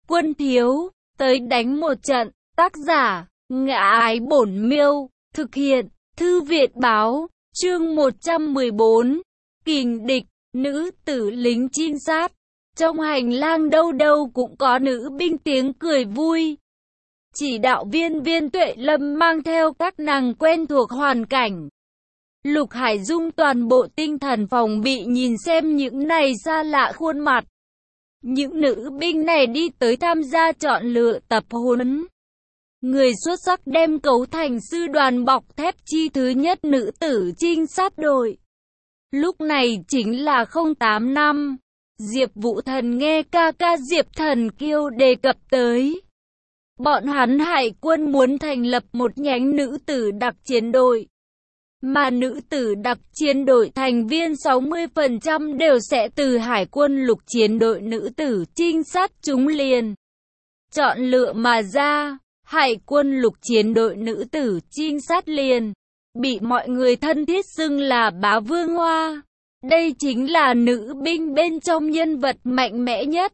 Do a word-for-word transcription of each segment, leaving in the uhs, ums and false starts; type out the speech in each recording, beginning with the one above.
Quân thiếu, tới đánh một trận. Tác giả, Ngã Ái Bổn Miêu. Thực hiện, Thư Viện Báo. Chương một trăm mười bốn. Kình địch, nữ tử lính trinh sát. Trong hành lang đâu đâu cũng có nữ binh tiếng cười vui. Chỉ đạo viên Viên Tuệ Lâm mang theo các nàng quen thuộc hoàn cảnh. Lục Hải Dung toàn bộ tinh thần phòng bị nhìn xem những này xa lạ khuôn mặt. Những nữ binh này đi tới tham gia chọn lựa tập huấn. Người xuất sắc đem cấu thành sư đoàn bọc thép chi thứ nhất nữ tử trinh sát đội. Lúc này chính là không tám năm. Diệp Vũ Thần nghe ca ca Diệp Thần Kiêu đề cập tới. Bọn hắn hải quân muốn thành lập một nhánh nữ tử đặc chiến đội. Mà nữ tử đặc chiến đội thành viên sáu mươi phần trăm đều sẽ từ hải quân lục chiến đội nữ tử trinh sát chúng liền. Chọn lựa mà ra, hải quân lục chiến đội nữ tử trinh sát liền. Bị mọi người thân thiết xưng là bá vương hoa. Đây chính là nữ binh bên trong nhân vật mạnh mẽ nhất.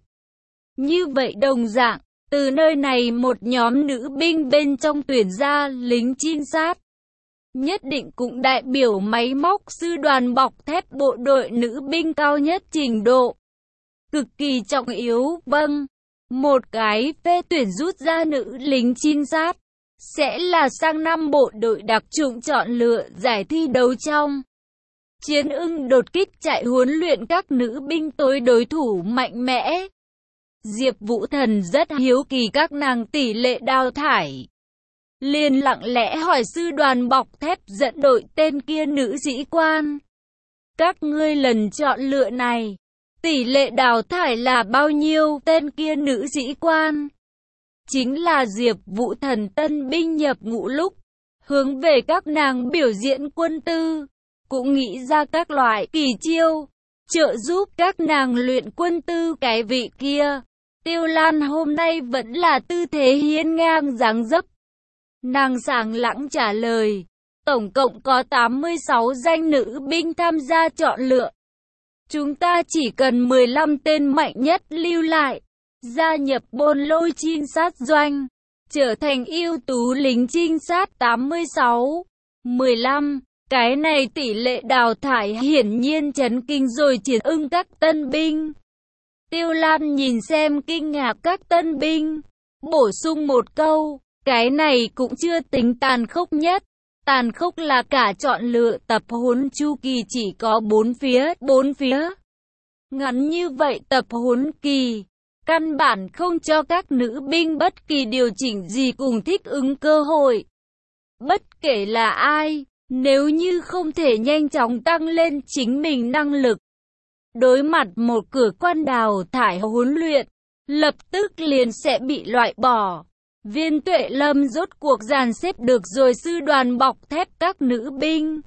Như vậy đồng dạng, từ nơi này một nhóm nữ binh bên trong tuyển ra lính trinh sát. Nhất định cũng đại biểu máy móc sư đoàn bọc thép bộ đội nữ binh cao nhất trình độ. Cực kỳ trọng yếu, vâng. Một cái phê tuyển rút ra nữ lính trinh sát. Sẽ là sang năm bộ đội đặc chủng chọn lựa giải thi đấu trong. Chiến ưng đột kích chạy huấn luyện các nữ binh tối đối thủ mạnh mẽ. Diệp Vũ Thần rất hiếu kỳ các nàng tỷ lệ đào thải. Liền lặng lẽ hỏi sư đoàn bọc thép dẫn đội tên kia nữ sĩ quan. Các ngươi lần chọn lựa này, tỷ lệ đào thải là bao nhiêu? Tên kia nữ sĩ quan chính là Diệp Vũ Thần tân binh nhập ngũ lúc, hướng về các nàng biểu diễn quân tư, cũng nghĩ ra các loại kỳ chiêu, trợ giúp các nàng luyện quân tư. Cái vị kia, Tiêu Lan hôm nay vẫn là tư thế hiên ngang dáng dấp. Nàng sảng lẳng trả lời, tổng cộng có tám mươi sáu danh nữ binh tham gia chọn lựa. Chúng ta chỉ cần mười lăm tên mạnh nhất lưu lại, gia nhập bôn lôi trinh sát doanh, trở thành ưu tú lính trinh sát. Tám mươi sáu, mười lăm, cái này tỷ lệ đào thải hiển nhiên chấn kinh rồi Chiến ưng các tân binh. Tiêu Lan nhìn xem kinh ngạc các tân binh, bổ sung một câu. Cái này cũng chưa tính tàn khốc nhất. Tàn khốc là cả chọn lựa tập huấn chu kỳ chỉ có bốn phía, bốn phía. Ngắn như vậy tập huấn kỳ, căn bản không cho các nữ binh bất kỳ điều chỉnh gì cùng thích ứng cơ hội. Bất kể là ai, nếu như không thể nhanh chóng tăng lên chính mình năng lực, đối mặt một cửa quan đào thải huấn luyện, lập tức liền sẽ bị loại bỏ. Viên Tuệ Lâm rốt cuộc dàn xếp được rồi sư đoàn bọc thép các nữ binh.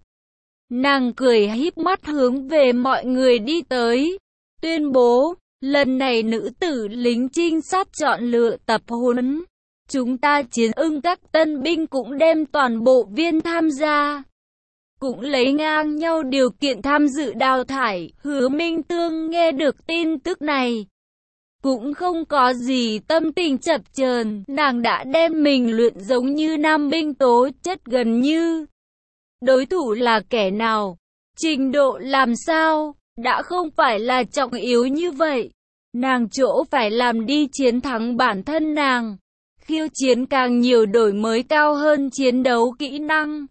Nàng cười híp mắt hướng về mọi người đi tới, tuyên bố, lần này nữ tử lính trinh sát chọn lựa tập huấn. Chúng ta Chiến ưng các tân binh cũng đem toàn bộ viên tham gia. Cũng lấy ngang nhau điều kiện tham dự đào thải. Hứa Minh Tương nghe được tin tức này, cũng không có gì tâm tình chập chờn, nàng đã đem mình luyện giống như nam binh tố chất gần như. Đối thủ là kẻ nào, trình độ làm sao, đã không phải là trọng yếu như vậy. Nàng chỗ phải làm đi chiến thắng bản thân nàng, khiêu chiến càng nhiều đổi mới cao hơn chiến đấu kỹ năng.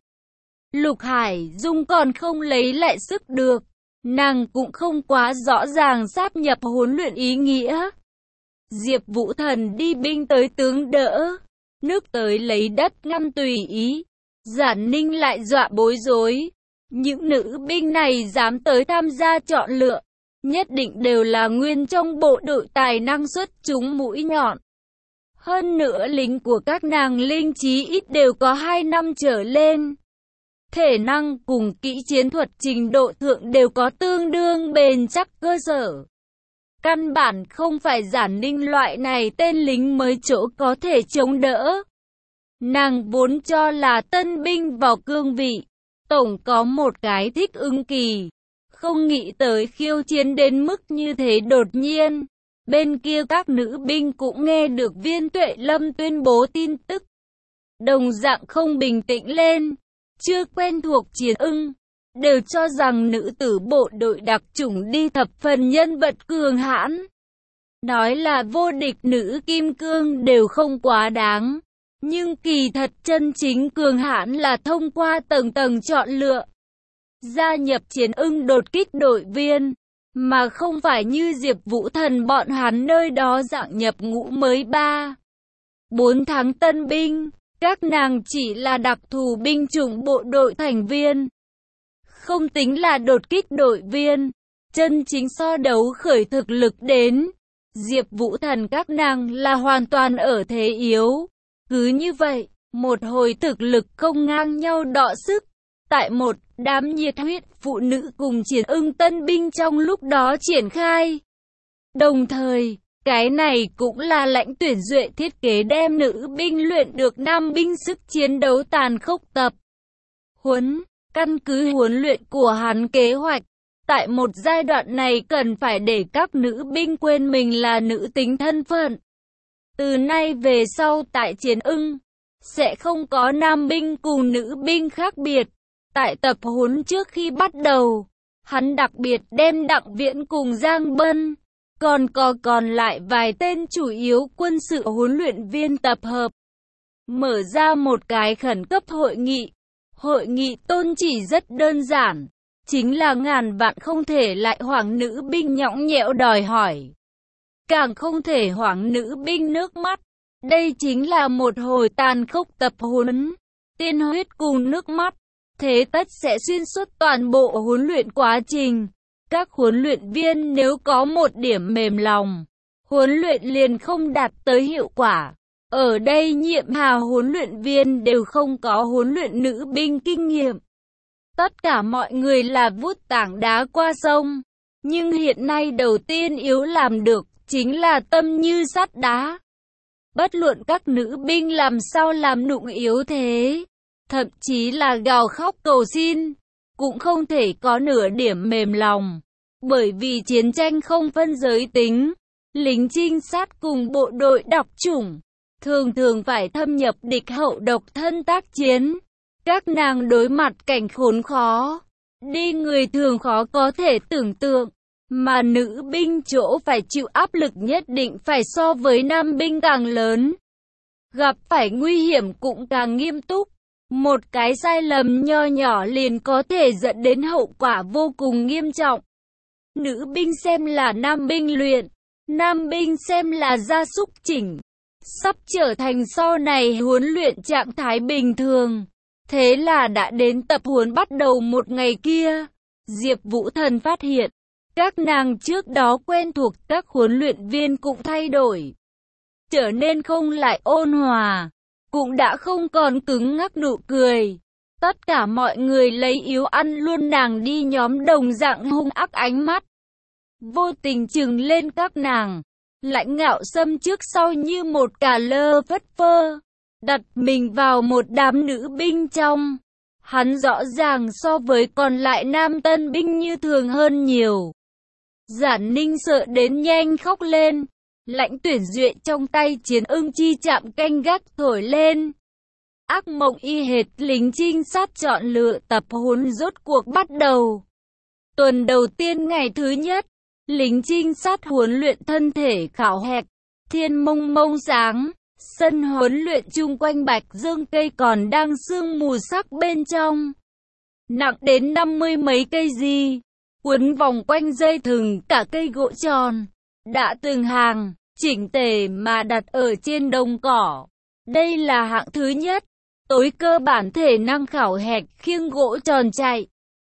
Lục Hải Dung còn không lấy lại sức được, nàng cũng không quá rõ ràng sáp nhập huấn luyện ý nghĩa. Diệp Vũ Thần đi binh tới tướng đỡ, nước tới lấy đất ngăn tùy ý. Giản Ninh lại dọa bối rối. Những nữ binh này dám tới tham gia chọn lựa, nhất định đều là nguyên trong bộ đội tài năng xuất chúng mũi nhọn. Hơn nữa lính của các nàng linh trí ít đều có hai năm trở lên. Thể năng cùng kỹ chiến thuật trình độ thượng đều có tương đương bền chắc cơ sở. Căn bản không phải Giản Ninh loại này tên lính mới chỗ có thể chống đỡ. Nàng vốn cho là tân binh vào cương vị, tổng có một cái thích ứng kỳ. Không nghĩ tới khiêu chiến đến mức như thế đột nhiên. Bên kia các nữ binh cũng nghe được Viên Tuệ Lâm tuyên bố tin tức. Đồng dạng không bình tĩnh lên, chưa quen thuộc chiến ưng, đều cho rằng nữ tử bộ đội đặc chủng đi thập phần nhân vật cường hãn. Nói là vô địch nữ kim cương đều không quá đáng, nhưng kỳ thật chân chính cường hãn là thông qua tầng tầng chọn lựa. Gia nhập chiến ưng đột kích đội viên, mà không phải như Diệp Vũ Thần bọn hắn nơi đó dạng nhập ngũ mới ba bốn tháng tân binh, các nàng chỉ là đặc thù binh chủng bộ đội thành viên. Không tính là đột kích đội viên, chân chính so đấu khởi thực lực đến. Diệp Vũ Thần các nàng là hoàn toàn ở thế yếu. Cứ như vậy, một hồi thực lực không ngang nhau đọ sức. Tại một đám nhiệt huyết phụ nữ cùng chiến ưng tân binh trong lúc đó triển khai. Đồng thời, cái này cũng là Lãnh Tuyển Duệ thiết kế đem nữ binh luyện được nam binh sức chiến đấu tàn khốc tập. Huấn, căn cứ huấn luyện của hắn kế hoạch. Tại một giai đoạn này cần phải để các nữ binh quên mình là nữ tính thân phận. Từ nay về sau tại chiến ưng, sẽ không có nam binh cùng nữ binh khác biệt. Tại tập huấn trước khi bắt đầu, hắn đặc biệt đem Đặng Viễn cùng Giang Bân, còn có còn lại vài tên chủ yếu quân sự huấn luyện viên tập hợp. Mở ra một cái khẩn cấp hội nghị. Hội nghị tôn chỉ rất đơn giản. Chính là ngàn vạn không thể lại hoảng nữ binh nhõng nhẽo đòi hỏi. Càng không thể hoảng nữ binh nước mắt. Đây chính là một hồi tàn khốc tập huấn. Tiên huyết cùng nước mắt. Thế tất sẽ xuyên suốt toàn bộ huấn luyện quá trình. Các huấn luyện viên nếu có một điểm mềm lòng, huấn luyện liền không đạt tới hiệu quả. Ở đây nhiệm hà huấn luyện viên đều không có huấn luyện nữ binh kinh nghiệm. Tất cả mọi người là vút tảng đá qua sông. Nhưng hiện nay đầu tiên yếu làm được, chính là tâm như sắt đá. Bất luận các nữ binh làm sao làm nụng yếu thế, thậm chí là gào khóc cầu xin, cũng không thể có nửa điểm mềm lòng. Bởi vì chiến tranh không phân giới tính, lính trinh sát cùng bộ đội đặc chủng, thường thường phải thâm nhập địch hậu độc thân tác chiến. Các nàng đối mặt cảnh khốn khó, đi người thường khó có thể tưởng tượng, mà nữ binh chỗ phải chịu áp lực nhất định phải so với nam binh càng lớn. Gặp phải nguy hiểm cũng càng nghiêm túc, một cái sai lầm nho nhỏ liền có thể dẫn đến hậu quả vô cùng nghiêm trọng. Nữ binh xem là nam binh luyện, nam binh xem là gia súc chỉnh, sắp trở thành sau này huấn luyện trạng thái bình thường. Thế là đã đến tập huấn bắt đầu một ngày kia, Diệp Vũ Thần phát hiện, các nàng trước đó quen thuộc các huấn luyện viên cũng thay đổi. Trở nên không lại ôn hòa, cũng đã không còn cứng ngắc nụ cười. Tất cả mọi người lấy yếu ăn luôn nàng đi nhóm đồng dạng hung ác ánh mắt. Vô tình chừng lên các nàng, lãnh ngạo xâm trước sau như một cà lơ phất phơ. Đặt mình vào một đám nữ binh trong. Hắn rõ ràng so với còn lại nam tân binh như thường hơn nhiều. Giản Ninh sợ đến nhanh khóc lên. Lãnh Tuyển Duệ trong tay chiến ưng chi chạm canh gác thổi lên. Ác mộng y hệt lính trinh sát chọn lựa tập huấn rốt cuộc bắt đầu. Tuần đầu tiên ngày thứ nhất, lính trinh sát huấn luyện thân thể khảo hạch, thiên mông mông sáng. Sân huấn luyện chung quanh bạch dương cây còn đang sương mù sắc bên trong. Nặng đến năm mươi mấy cây gì, quấn vòng quanh dây thừng cả cây gỗ tròn. Đã từng hàng, chỉnh tề mà đặt ở trên đồng cỏ. Đây là hạng thứ nhất, tối cơ bản thể năng khảo hạch khiêng gỗ tròn chạy.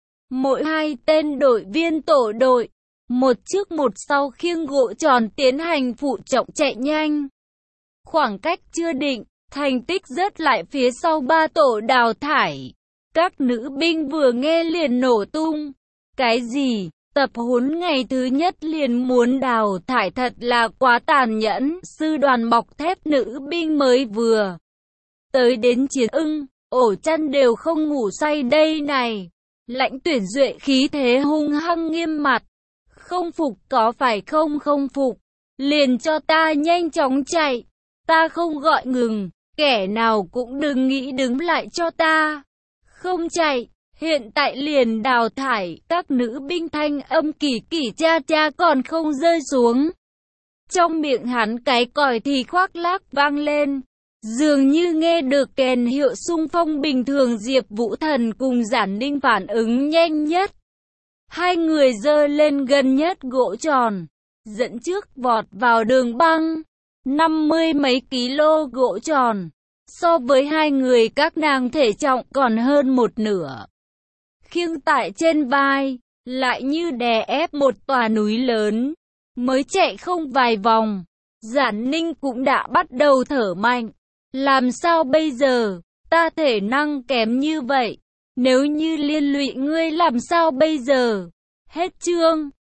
Mỗi hai tên đội viên tổ đội, một trước một sau khiêng gỗ tròn tiến hành phụ trọng chạy nhanh. Khoảng cách chưa định, thành tích rớt lại phía sau ba tổ đào thải. Các nữ binh vừa nghe liền nổ tung. Cái gì? Tập huấn ngày thứ nhất liền muốn đào thải thật là quá tàn nhẫn. Sư đoàn bọc thép nữ binh mới vừa tới đến chiến ưng, ổ chăn đều không ngủ say đây này. Lãnh Tuyển Duệ khí thế hung hăng nghiêm mặt. Không phục có phải không không phục. liền cho ta nhanh chóng chạy. Ta không gọi ngừng, kẻ nào cũng đừng nghĩ đứng lại cho ta. Không chạy, hiện tại liền đào thải. Các nữ binh thanh âm kỳ kỳ cha cha còn không rơi xuống. Trong miệng hắn cái còi thì khoác lác vang lên. Dường như nghe được kèn hiệu xung phong bình thường. Diệp Vũ Thần cùng Giản Ninh phản ứng nhanh nhất. Hai người giơ lên gần nhất gỗ tròn, dẫn trước vọt vào đường băng. Năm mươi mấy kilo gỗ tròn, so với hai người các nàng thể trọng còn hơn một nửa. Khiêng tại trên vai, lại như đè ép một tòa núi lớn. Mới chạy không vài vòng, Giản Ninh cũng đã bắt đầu thở mạnh. Làm sao bây giờ, ta thể năng kém như vậy, nếu như liên lụy ngươi làm sao bây giờ? Hết chương.